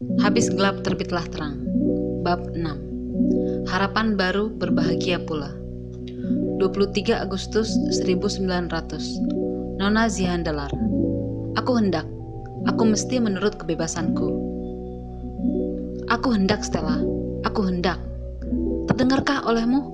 Habis gelap terbitlah terang. Bab 6. Harapan baru berbahagia pula. 23 Agustus 1900. Nona Zihandalar. Aku mesti menurut kebebasanku. Aku hendak, Stella. Aku hendak. Terdengarkah olehmu?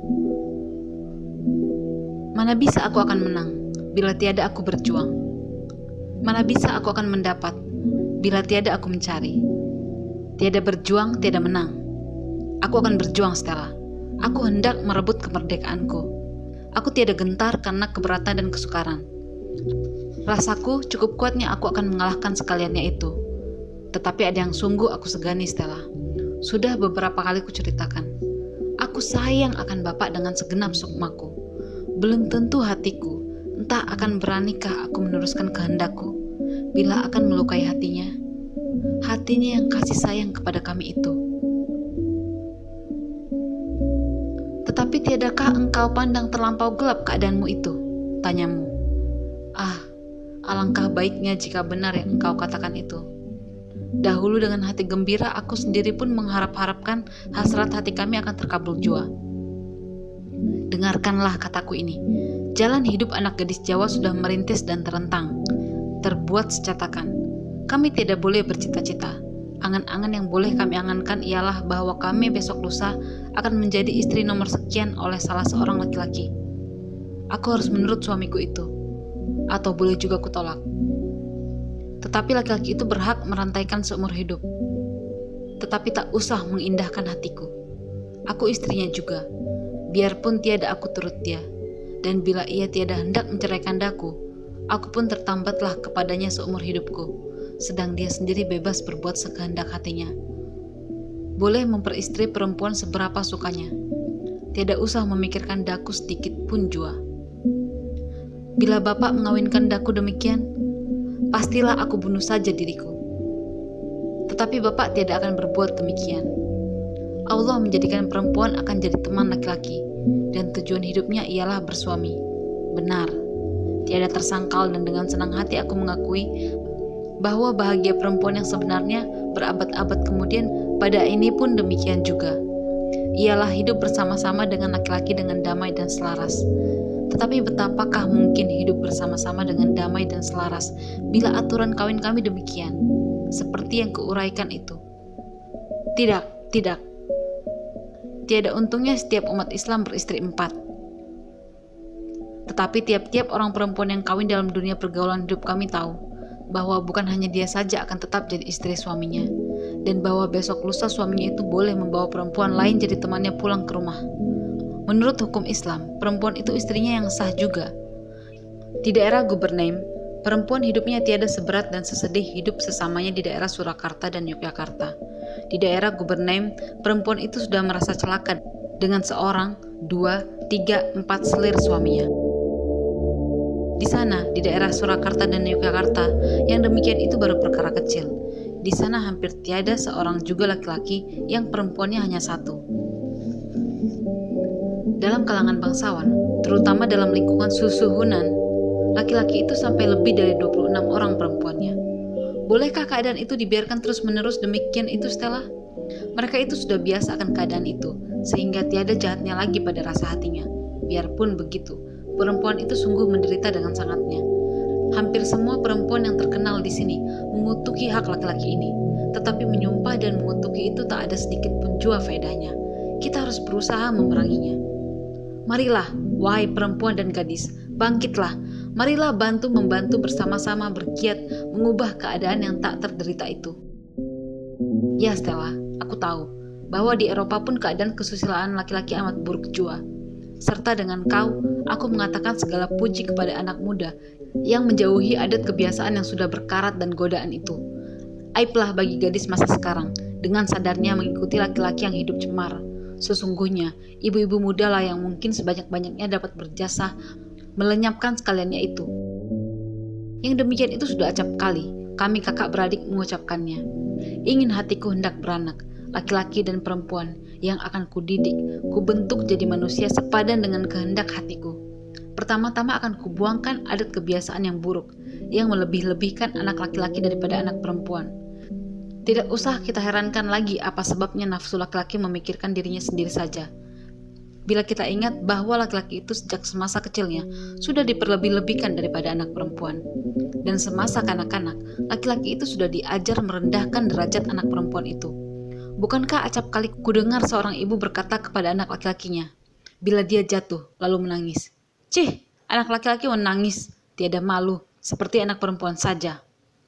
Mana bisa aku akan menang bila tiada aku berjuang? Mana bisa aku akan mendapat bila tiada aku mencari? Tiada berjuang, tiada menang. Aku akan berjuang, Stella. Aku hendak merebut kemerdekaanku. Aku tiada gentar karena keberatan dan kesukaran. Rasaku cukup kuatnya aku akan mengalahkan sekaliannya itu. Tetapi ada yang sungguh aku segani, Stella. Sudah beberapa kali kuceritakan. Aku sayang akan Bapak dengan segenap sukmaku. Belum tentu hatiku, entah akan beranikah aku meneruskan kehendakku bila akan melukai hatinya. Hatinya yang kasih sayang kepada kami itu. Tetapi tiadakah engkau pandang terlampau gelap keadaanmu itu? Tanyamu. Alangkah baiknya jika benar yang engkau katakan itu. Dahulu dengan hati gembira aku sendiri pun mengharap-harapkan hasrat hati kami akan terkabul jua. Dengarkanlah kataku ini. Jalan hidup anak gadis Jawa sudah merintis dan terentang, terbuat secatakan. Kami tidak boleh bercita-cita. Angan-angan yang boleh kami angankan ialah bahwa kami besok lusa akan menjadi istri nomor sekian oleh salah seorang laki-laki. Aku harus menurut suamiku itu, atau boleh juga kutolak. Tetapi laki-laki itu berhak merantaikan seumur hidup. Tetapi tak usah mengindahkan hatiku. Aku istrinya juga, biarpun tiada aku turut dia. Dan bila ia tiada hendak menceraikan daku, aku pun tertambatlah kepadanya seumur hidupku, sedang dia sendiri bebas berbuat sekehendak hatinya. Boleh memperistri perempuan seberapa sukanya. Tiada usah memikirkan daku sedikit pun jua. Bila Bapak mengawinkan daku demikian, pastilah aku bunuh saja diriku. Tetapi Bapak tidak akan berbuat demikian. Allah menjadikan perempuan akan jadi teman laki-laki, dan tujuan hidupnya ialah bersuami. Benar, tiada tersangkal, dan dengan senang hati aku mengakui bahwa bahagia perempuan yang sebenarnya berabad-abad kemudian pada ini pun demikian juga. Ialah hidup bersama-sama dengan laki-laki dengan damai dan selaras. Tetapi betapakah mungkin hidup bersama-sama dengan damai dan selaras bila aturan kawin kami demikian, seperti yang kuuraikan itu? Tidak. Tiada untungnya setiap umat Islam beristri 4. Tetapi tiap-tiap orang perempuan yang kawin dalam dunia pergaulan hidup kami tahu bahwa bukan hanya dia saja akan tetap jadi istri suaminya, dan bahwa besok lusa suaminya itu boleh membawa perempuan lain jadi temannya pulang ke rumah. Menurut hukum Islam, perempuan itu istrinya yang sah juga. Di daerah Gubernaim, perempuan hidupnya tiada seberat dan sesedih hidup sesamanya di daerah Surakarta dan Yogyakarta. Di daerah Gubernaim, perempuan itu sudah merasa celaka dengan seorang, 2, 3, 4 selir suaminya. Di sana, di daerah Surakarta dan Yogyakarta, yang demikian itu baru perkara kecil. Di sana hampir tiada seorang juga laki-laki yang perempuannya hanya 1. Dalam kalangan bangsawan, terutama dalam lingkungan susuhunan, laki-laki itu sampai lebih dari 26 orang perempuannya. Bolehkah keadaan itu dibiarkan terus-menerus demikian itu, Stella? Mereka itu sudah biasa akan keadaan itu, sehingga tiada jahatnya lagi pada rasa hatinya. Biarpun begitu, perempuan itu sungguh menderita dengan sangatnya. Hampir semua perempuan yang terkenal di sini mengutuki hak laki-laki ini, tetapi menyumpah dan mengutuki itu tak ada sedikit pun jua faedahnya. Kita harus berusaha memeranginya. Marilah, wahai perempuan dan gadis, bangkitlah. Marilah membantu bersama-sama bergiat mengubah keadaan yang tak terderita itu. Ya Stella, aku tahu bahwa di Eropa pun keadaan kesusilaan laki-laki amat buruk jua. Serta dengan kau, aku mengatakan segala puji kepada anak muda yang menjauhi adat kebiasaan yang sudah berkarat dan godaan itu. Aiblah bagi gadis masa sekarang dengan sadarnya mengikuti laki-laki yang hidup cemar. Sesungguhnya, ibu-ibu muda lah yang mungkin sebanyak-banyaknya dapat berjasa melenyapkan sekaliannya itu. Yang demikian itu sudah acap kali kami kakak beradik mengucapkannya. Ingin hatiku hendak beranak, laki-laki dan perempuan yang akan kudidik, kubentuk jadi manusia sepadan dengan kehendak hatiku. Pertama-tama akan kubuangkan adat kebiasaan yang buruk, yang melebih-lebihkan anak laki-laki daripada anak perempuan. Tidak usah kita herankan lagi apa sebabnya nafsu laki-laki memikirkan dirinya sendiri saja. Bila kita ingat bahwa laki-laki itu sejak semasa kecilnya sudah diperlebih-lebihkan daripada anak perempuan. Dan semasa kanak-kanak, laki-laki itu sudah diajar merendahkan derajat anak perempuan itu. Bukankah acap kali kudengar seorang ibu berkata kepada anak laki-lakinya, bila dia jatuh lalu menangis, "Cih, anak laki-laki menangis, tiada malu, seperti anak perempuan saja."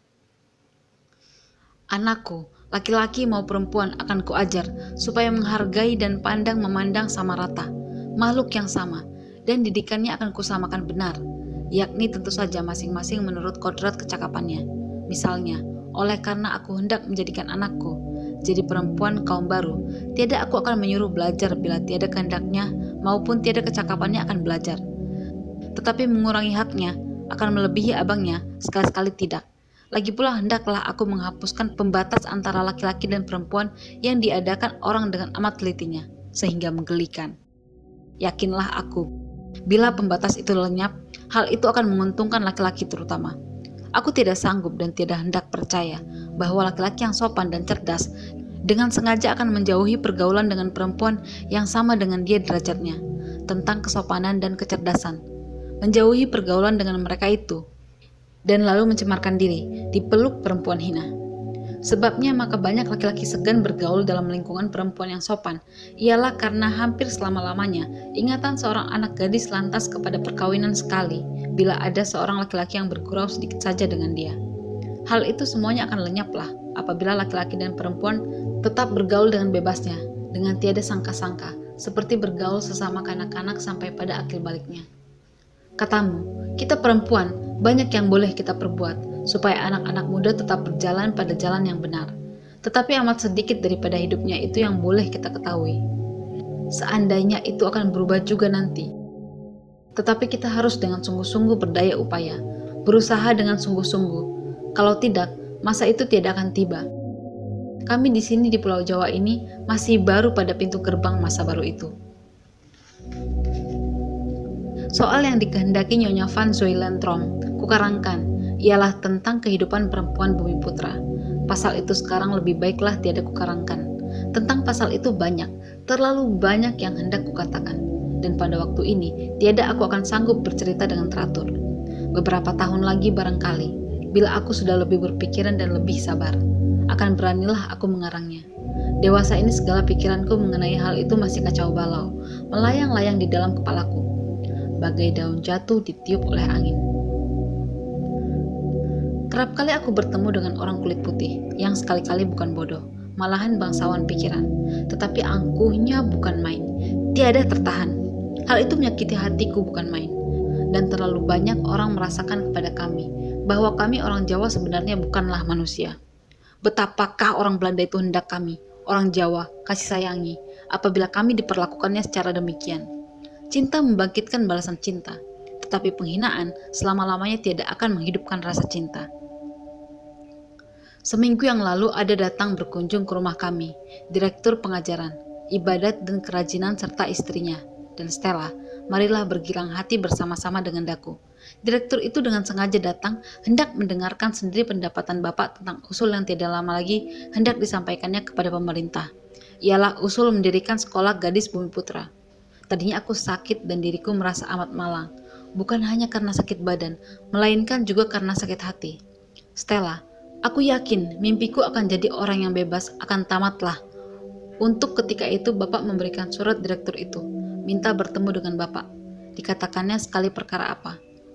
Anakku, laki-laki mau perempuan akan kuajar supaya menghargai dan pandang memandang sama rata, makhluk yang sama, dan didikannya akan kusamakan benar, yakni tentu saja masing-masing menurut kodrat kecakapannya. Misalnya, oleh karena aku hendak menjadikan anakku jadi perempuan kaum baru, tiada aku akan menyuruh belajar bila tiada kehendaknya maupun tiada kecakapannya akan belajar. Tetapi mengurangi haknya akan melebihi abangnya sekali-sekali tidak. Lagi pula hendaklah aku menghapuskan pembatas antara laki-laki dan perempuan yang diadakan orang dengan amat telitinya, sehingga menggelikan. Yakinlah aku, bila pembatas itu lenyap, hal itu akan menguntungkan laki-laki terutama. Aku tidak sanggup dan tidak hendak percaya bahwa laki-laki yang sopan dan cerdas dengan sengaja akan menjauhi pergaulan dengan perempuan yang sama dengan dia derajatnya, tentang kesopanan dan kecerdasan. Menjauhi pergaulan dengan mereka itu, dan lalu mencemarkan diri, dipeluk perempuan hina. Sebabnya maka banyak laki-laki segan bergaul dalam lingkungan perempuan yang sopan, ialah karena hampir selama-lamanya ingatan seorang anak gadis lantas kepada perkawinan sekali, bila ada seorang laki-laki yang bergurau sedikit saja dengan dia. Hal itu semuanya akan lenyaplah, apabila laki-laki dan perempuan tetap bergaul dengan bebasnya, dengan tiada sangka-sangka, seperti bergaul sesama kanak-kanak sampai pada akhir baliknya. Katamu, kita perempuan, banyak yang boleh kita perbuat, supaya anak-anak muda tetap berjalan pada jalan yang benar. Tetapi amat sedikit daripada hidupnya itu yang boleh kita ketahui. Seandainya itu akan berubah juga nanti. Tetapi kita harus dengan sungguh-sungguh berdaya upaya, berusaha dengan sungguh-sungguh. Kalau tidak, masa itu tidak akan tiba. Kami di sini di Pulau Jawa ini masih baru pada pintu gerbang masa baru itu. Soal yang dikehendaki Nyonya Van Zoilentrom kukarangkan ialah tentang kehidupan perempuan Bumi Putra. Pasal itu sekarang lebih baiklah tiada kukarangkan. Tentang pasal itu banyak, terlalu banyak yang hendak kukatakan. Dan pada waktu ini, tiada aku akan sanggup bercerita dengan teratur. Beberapa tahun lagi barangkali, bila aku sudah lebih berpikiran dan lebih sabar, akan beranilah aku mengarangnya. Dewasa ini segala pikiranku mengenai hal itu masih kacau balau, melayang-layang di dalam kepalaku, bagai daun jatuh ditiup oleh angin. Kerap kali aku bertemu dengan orang kulit putih yang sekali-kali bukan bodoh, malahan bangsawan pikiran, tetapi angkuhnya bukan main, tiada tertahan. Hal itu menyakiti hatiku bukan main, dan terlalu banyak orang merasakan kepada kami bahwa kami orang Jawa sebenarnya bukanlah manusia. Betapakah orang Belanda itu hendak kami, orang Jawa, kasih sayangi apabila kami diperlakukannya secara demikian. Cinta membangkitkan balasan cinta, tetapi penghinaan selama-lamanya tidak akan menghidupkan rasa cinta. Seminggu yang lalu ada datang berkunjung ke rumah kami, direktur pengajaran, ibadat dan kerajinan serta istrinya, dan Stella. Marilah bergilang hati bersama-sama dengan daku. Direktur itu dengan sengaja datang, hendak mendengarkan sendiri pendapatan Bapak tentang usul yang tidak lama lagi hendak disampaikannya kepada pemerintah. Ialah usul mendirikan sekolah gadis Bumi Putra. Tadinya aku sakit dan diriku merasa amat malang, bukan hanya karena sakit badan, melainkan juga karena sakit hati. Stella, aku yakin mimpiku akan jadi orang yang bebas akan tamatlah. Untuk ketika itu Bapak memberikan surat direktur itu, minta bertemu dengan Bapak. Dikatakannya sekali perkara apa.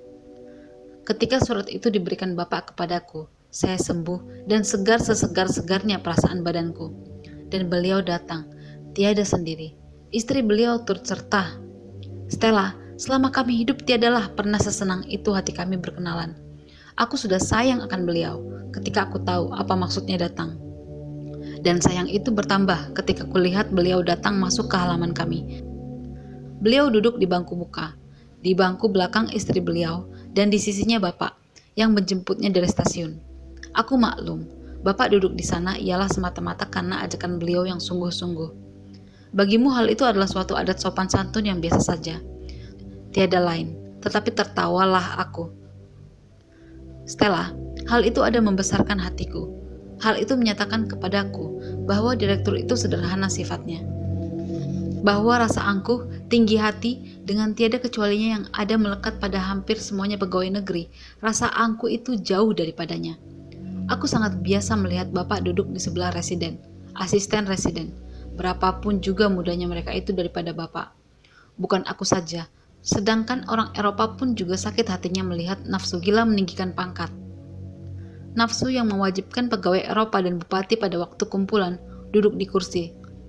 Ketika surat itu diberikan Bapak kepadaku, saya sembuh dan segar sesegar-segarnya perasaan badanku. Dan beliau datang, tiada sendiri. Istri beliau turut serta. Stella, selama kami hidup tiadalah pernah sesenang itu hati kami berkenalan. Aku sudah sayang akan beliau ketika aku tahu apa maksudnya datang. Dan sayang itu bertambah ketika kulihat beliau datang masuk ke halaman kami. Beliau duduk di bangku muka, di bangku belakang istri beliau, dan di sisinya Bapak yang menjemputnya dari stasiun. Aku maklum, Bapak duduk di sana ialah semata-mata karena ajakan beliau yang sungguh-sungguh. Bagimu hal itu adalah suatu adat sopan santun yang biasa saja. Tiada lain, tetapi tertawalah aku. Stella, hal itu ada membesarkan hatiku. Hal itu menyatakan kepadaku bahwa direktur itu sederhana sifatnya, bahwa rasa angkuh, tinggi hati, dengan tiada kecualinya yang ada melekat pada hampir semuanya pegawai negeri. Rasa angkuh itu jauh daripadanya. Aku sangat biasa melihat bapak duduk di sebelah residen, asisten residen, berapapun juga mudanya mereka itu daripada bapak. Bukan aku saja, sedangkan orang Eropa pun juga sakit hatinya melihat nafsu gila meninggikan pangkat. Nafsu yang mewajibkan pegawai Eropa dan bupati pada waktu kumpulan duduk di kursi.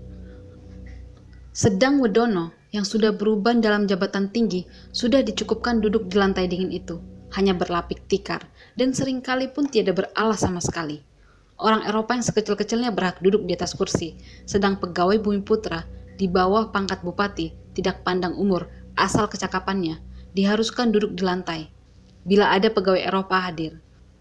Sedang Wedono yang sudah beruban dalam jabatan tinggi sudah dicukupkan duduk di lantai dingin itu, hanya berlapik tikar, dan seringkali pun tiada beralas sama sekali. Orang Eropa yang sekecil-kecilnya berhak duduk di atas kursi, sedang pegawai Bumi Putra di bawah pangkat bupati, tidak pandang umur, asal kecakapannya, diharuskan duduk di lantai, bila ada pegawai Eropa hadir.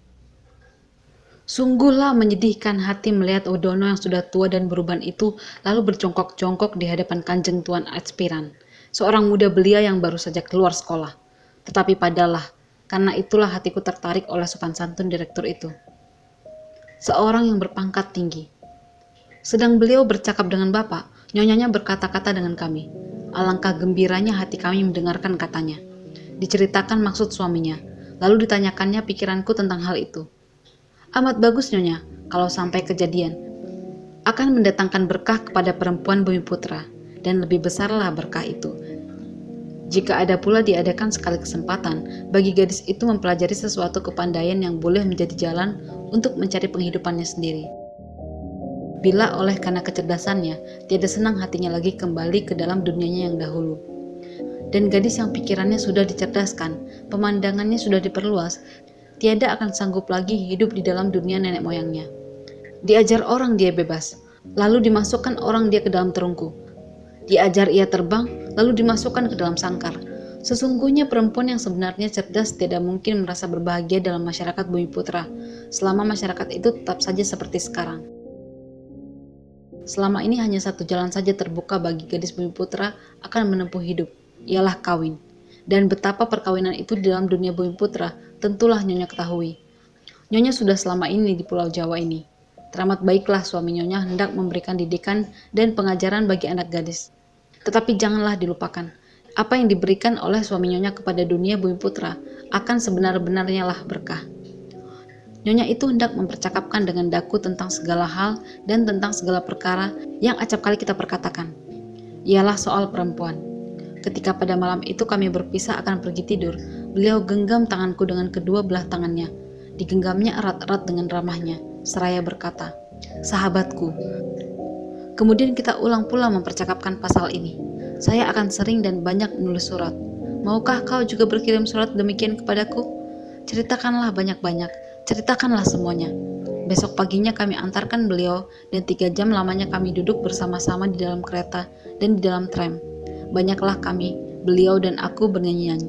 Sungguhlah menyedihkan hati melihat Wedono yang sudah tua dan beruban itu lalu berjongkok-jongkok di hadapan Kanjeng Tuan aspiran, seorang muda belia yang baru saja keluar sekolah. Tetapi padalah, karena itulah hatiku tertarik oleh sopan santun direktur itu. Seorang yang berpangkat tinggi. Sedang beliau bercakap dengan bapak, nyonyanya berkata-kata dengan kami. Alangkah gembiranya hati kami mendengarkan katanya. Diceritakan maksud suaminya, lalu ditanyakannya pikiranku tentang hal itu. Amat bagus nyonya, kalau sampai kejadian. Akan mendatangkan berkah kepada perempuan Bumi Putra, dan lebih besarlah berkah itu. Jika ada pula diadakan sekali kesempatan bagi gadis itu mempelajari sesuatu kepandaian yang boleh menjadi jalan untuk mencari penghidupannya sendiri. Bila oleh karena kecerdasannya, tiada senang hatinya lagi kembali ke dalam dunianya yang dahulu. Dan gadis yang pikirannya sudah dicerdaskan, pemandangannya sudah diperluas, tiada akan sanggup lagi hidup di dalam dunia nenek moyangnya. Diajar orang dia bebas, lalu dimasukkan orang dia ke dalam terungku. Diajar ia terbang, lalu dimasukkan ke dalam sangkar. Sesungguhnya perempuan yang sebenarnya cerdas tidak mungkin merasa berbahagia dalam masyarakat Bumi Putra, selama masyarakat itu tetap saja seperti sekarang. Selama ini hanya satu jalan saja terbuka bagi gadis Bumi Putra akan menempuh hidup, ialah kawin. Dan betapa perkawinan itu di dalam dunia Bumi Putra tentulah Nyonya ketahui. Nyonya sudah selama ini di Pulau Jawa ini. Teramat baiklah suami Nyonya hendak memberikan didikan dan pengajaran bagi anak gadis. Tetapi janganlah dilupakan, apa yang diberikan oleh suami Nyonya kepada dunia Bumi Putra akan sebenar-benarnya lah berkah. Nyonya itu hendak mempercakapkan dengan daku tentang segala hal dan tentang segala perkara yang acap kali kita perkatakan. Ialah soal perempuan. Ketika pada malam itu kami berpisah akan pergi tidur, beliau genggam tanganku dengan kedua belah tangannya. Digenggamnya erat-erat dengan ramahnya, seraya berkata, "Sahabatku." Kemudian kita ulang pula mempercakapkan pasal ini. Saya akan sering dan banyak menulis surat. Maukah kau juga berkirim surat demikian kepadaku? Ceritakanlah banyak-banyak, ceritakanlah semuanya. Besok paginya kami antarkan beliau dan 3 jam lamanya kami duduk bersama-sama di dalam kereta dan di dalam tram. Banyaklah kami, beliau dan aku bernyanyi-nyanyi.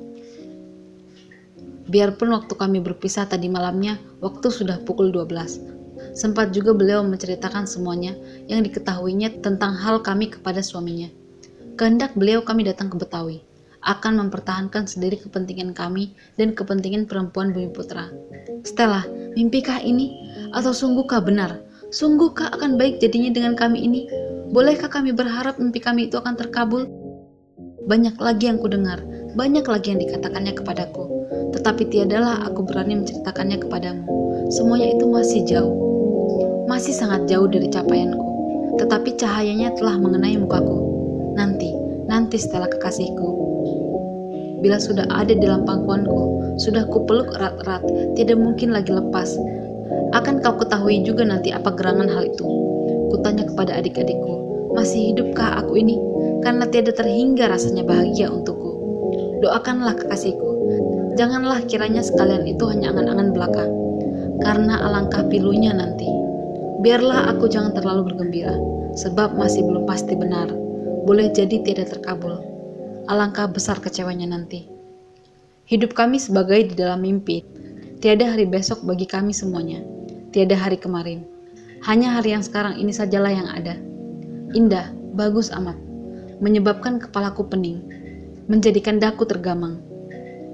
Biarpun waktu kami berpisah tadi malamnya, waktu sudah pukul 12. Sempat juga beliau menceritakan semuanya yang diketahuinya tentang hal kami kepada suaminya. Kehendak beliau kami datang ke Betawi, akan mempertahankan sendiri kepentingan kami dan kepentingan perempuan Bumi Putra. Stella, mimpikah ini? Atau sungguhkah benar? Sungguhkah akan baik jadinya dengan kami ini? Bolehkah kami berharap mimpi kami itu akan terkabul? Banyak lagi yang kudengar, banyak lagi yang dikatakannya kepadaku, tetapi tiadalah aku berani menceritakannya kepadamu. Semuanya itu masih jauh, masih sangat jauh dari capaianku, tetapi cahayanya telah mengenai mukaku. Nanti Stella kekasihku. Bila sudah ada dalam pangkuanku, sudah kupeluk erat-erat, tidak mungkin lagi lepas. Akan kau ketahui juga nanti apa gerangan hal itu. Kutanya kepada adik-adikku, masih hidupkah aku ini? Karena tiada terhingga rasanya bahagia untukku. Doakanlah kekasihku, janganlah kiranya sekalian itu hanya angan-angan belaka, karena alangkah pilunya nanti. Biarlah aku jangan terlalu bergembira, sebab masih belum pasti benar. Boleh jadi tidak terkabul. Alangkah besar kecewanya nanti. Hidup kami sebagai di dalam mimpi. Tiada hari besok bagi kami semuanya. Tiada hari kemarin. Hanya hari yang sekarang ini sajalah yang ada. Indah, bagus amat. Menyebabkan kepalaku pening, menjadikan daku tergamang.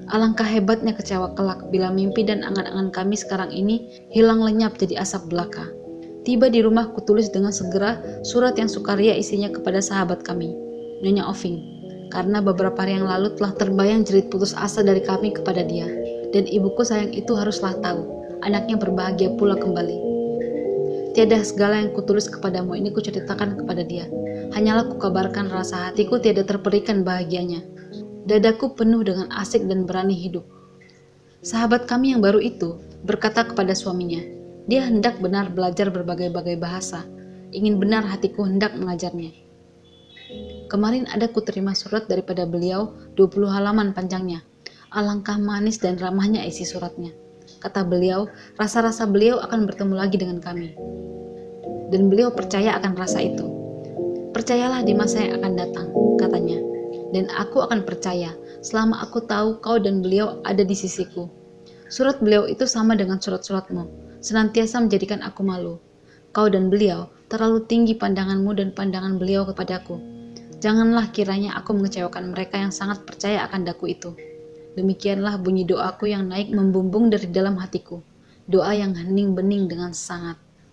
Alangkah hebatnya kecewa kelak bila mimpi dan angan-angan kami sekarang ini hilang lenyap jadi asap belaka. Tiba di rumah kutulis dengan segera surat yang sukaria isinya kepada sahabat kami, Nyonya Oving, karena beberapa hari yang lalu telah terbayang jerit putus asa dari kami kepada dia, dan ibuku sayang itu haruslah tahu, anaknya berbahagia pula kembali. Tiada segala yang kutulis kepadamu ini kuceritakan kepada dia, hanyalah kukabarkan rasa hatiku tiada terperikan bahagianya. Dadaku penuh dengan asik dan berani hidup. Sahabat kami yang baru itu berkata kepada suaminya, dia hendak benar belajar berbagai-bagai bahasa, ingin benar hatiku hendak mengajarnya. Kemarin ada kuterima surat daripada beliau 20 halaman panjangnya. Alangkah manis dan ramahnya isi suratnya. Kata beliau, rasa-rasa beliau akan bertemu lagi dengan kami. Dan beliau percaya akan rasa itu. Percayalah di masa yang akan datang, katanya. Dan aku akan percaya selama aku tahu kau dan beliau ada di sisiku. Surat beliau itu sama dengan surat-suratmu, senantiasa menjadikan aku malu. Kau dan beliau terlalu tinggi pandanganmu dan pandangan beliau kepadaku. Janganlah kiranya aku mengecewakan mereka yang sangat percaya akan daku itu. Demikianlah bunyi doaku yang naik membumbung dari dalam hatiku. Doa yang hening bening dengan sangat.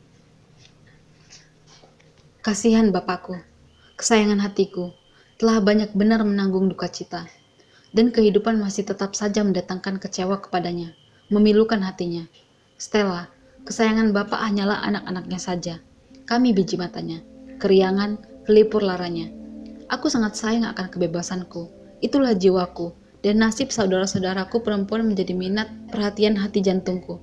Kasihan Bapakku, kesayangan hatiku, telah banyak benar menanggung duka cita, dan kehidupan masih tetap saja mendatangkan kecewa kepadanya, memilukan hatinya. Stella, kesayangan Bapak hanyalah anak-anaknya saja. Kami biji matanya, keriangan, kelipur laranya. Aku sangat sayang akan kebebasanku, itulah jiwaku, dan nasib saudara-saudaraku perempuan menjadi minat perhatian hati jantungku.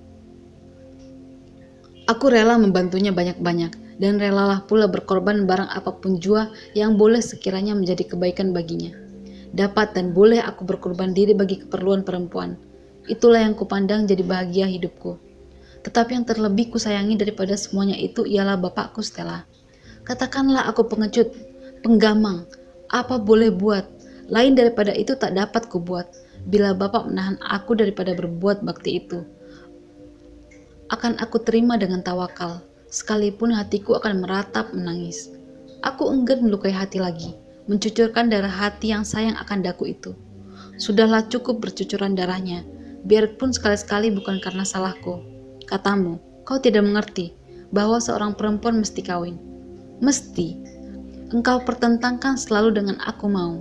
Aku rela membantunya banyak-banyak, dan relalah pula berkorban barang apapun jua yang boleh sekiranya menjadi kebaikan baginya. Dapat dan boleh aku berkorban diri bagi keperluan perempuan. Itulah yang kupandang jadi bahagia hidupku. Tetapi yang terlebih kusayangi daripada semuanya itu ialah Bapakku Stella. Katakanlah aku pengecut, penggamang, apa boleh buat, lain daripada itu tak dapat kubuat, bila Bapak menahan aku daripada berbuat bakti itu. Akan aku terima dengan tawakal, sekalipun hatiku akan meratap menangis. Aku enggan melukai hati lagi, mencucurkan darah hati yang sayang akan daku itu. Sudahlah cukup bercucuran darahnya, biarpun sekali-sekali bukan karena salahku. Katamu, kau tidak mengerti bahwa seorang perempuan mesti kawin. Mesti. Engkau pertentangkan selalu dengan aku mau.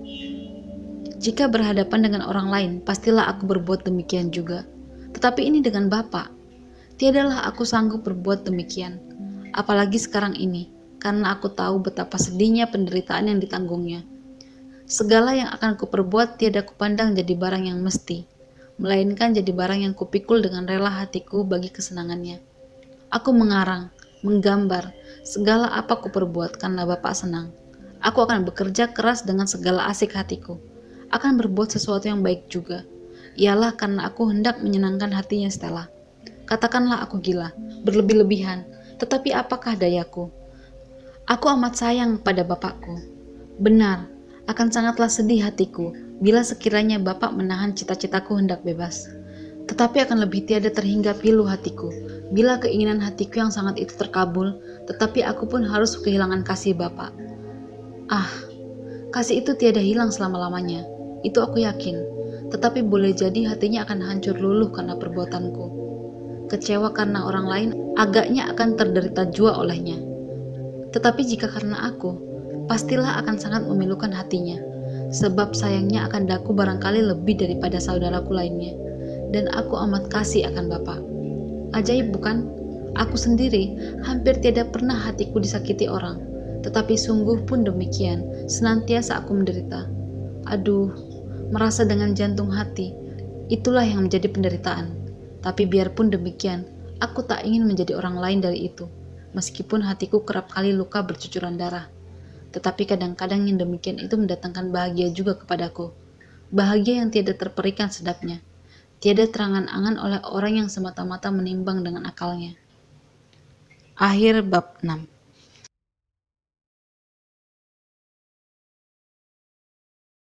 Jika berhadapan dengan orang lain, pastilah aku berbuat demikian juga. Tetapi ini dengan Bapak. Tiadalah aku sanggup berbuat demikian. Apalagi sekarang ini, karena aku tahu betapa sedihnya penderitaan yang ditanggungnya. Segala yang akan kuperbuat tiada kupandang jadi barang yang mesti, melainkan jadi barang yang kupikul dengan rela hatiku bagi kesenangannya. Aku mengarang, menggambar, segala apa kuperbuat karena Bapak senang. Aku akan bekerja keras dengan segala asik hatiku, akan berbuat sesuatu yang baik juga. Ialah karena aku hendak menyenangkan hatinya Stella. Katakanlah aku gila, berlebih-lebihan, tetapi apakah dayaku? Aku amat sayang pada Bapakku. Benar, akan sangatlah sedih hatiku bila sekiranya Bapak menahan cita-citaku hendak bebas. Tetapi akan lebih tiada terhingga pilu hatiku bila keinginan hatiku yang sangat itu terkabul, tetapi aku pun harus kehilangan kasih Bapak. Ah, kasih itu tiada hilang selama-lamanya, itu aku yakin. Tetapi boleh jadi hatinya akan hancur luluh karena perbuatanku. Kecewa karena orang lain, agaknya akan terderita jua olehnya. Tetapi jika karena aku, pastilah akan sangat memilukan hatinya, sebab sayangnya akan daku barangkali lebih daripada saudaraku lainnya, dan aku amat kasih akan Bapak. Ajaib bukan? Aku sendiri hampir tiada pernah hatiku disakiti orang, tetapi sungguh pun demikian, senantiasa aku menderita. Aduh, merasa dengan jantung hati, itulah yang menjadi penderitaan. Tapi biarpun demikian, aku tak ingin menjadi orang lain dari itu, meskipun hatiku kerap kali luka bercucuran darah. Tetapi kadang-kadang yang demikian itu mendatangkan bahagia juga kepadaku. Bahagia yang tiada terperikan sedapnya, tiada terangan-angan oleh orang yang semata-mata menimbang dengan akalnya. Akhir bab 6.